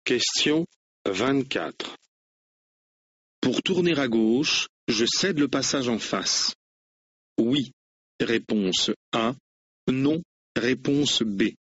Question 24. Pour tourner à gauche, je cède le passage en face. Oui, réponse A. Non, réponse B.